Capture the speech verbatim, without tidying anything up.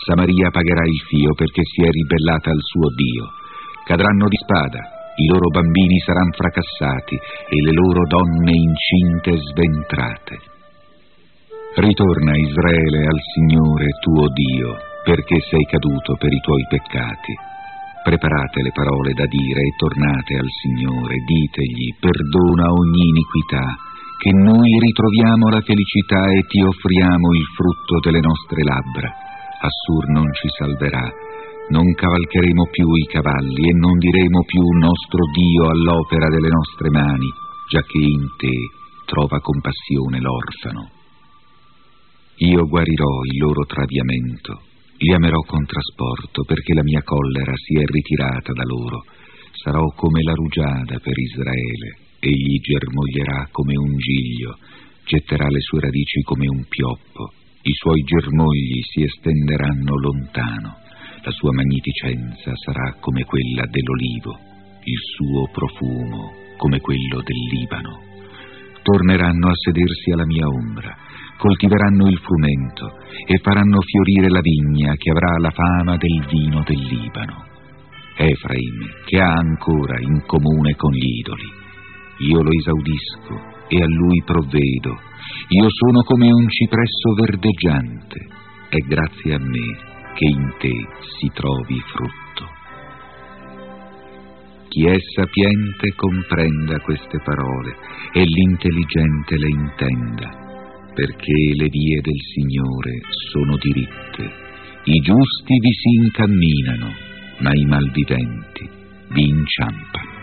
Samaria pagherà il fio perché si è ribellata al suo Dio. Cadranno di spada, i loro bambini saranno fracassati e le loro donne incinte sventrate. Ritorna, Israele, al Signore tuo Dio, perché sei caduto per i tuoi peccati. Preparate le parole da dire e tornate al Signore, ditegli: perdona ogni iniquità, che noi ritroviamo la felicità e ti offriamo il frutto delle nostre labbra. Assur non ci salverà, non cavalcheremo più i cavalli e non diremo più nostro Dio all'opera delle nostre mani, giacché in te trova compassione l'orfano. Io guarirò il loro traviamento, li amerò con trasporto, perché la mia collera si è ritirata da loro. Sarò come la rugiada per Israele, egli germoglierà come un giglio, getterà le sue radici come un pioppo, i suoi germogli si estenderanno lontano, la sua magnificenza sarà come quella dell'olivo, il suo profumo come quello del Libano. Torneranno a sedersi alla mia ombra, coltiveranno il frumento e faranno fiorire la vigna che avrà la fama del vino del Libano. Efraim, che ha ancora in comune con gli idoli, io lo esaudisco e a lui provvedo. Io sono come un cipresso verdeggiante, è grazie a me che in te si trovi frutto. Chi è sapiente comprenda queste parole e l'intelligente le intenda, perché le vie del Signore sono diritte, i giusti vi si incamminano, ma i malviventi vi inciampano.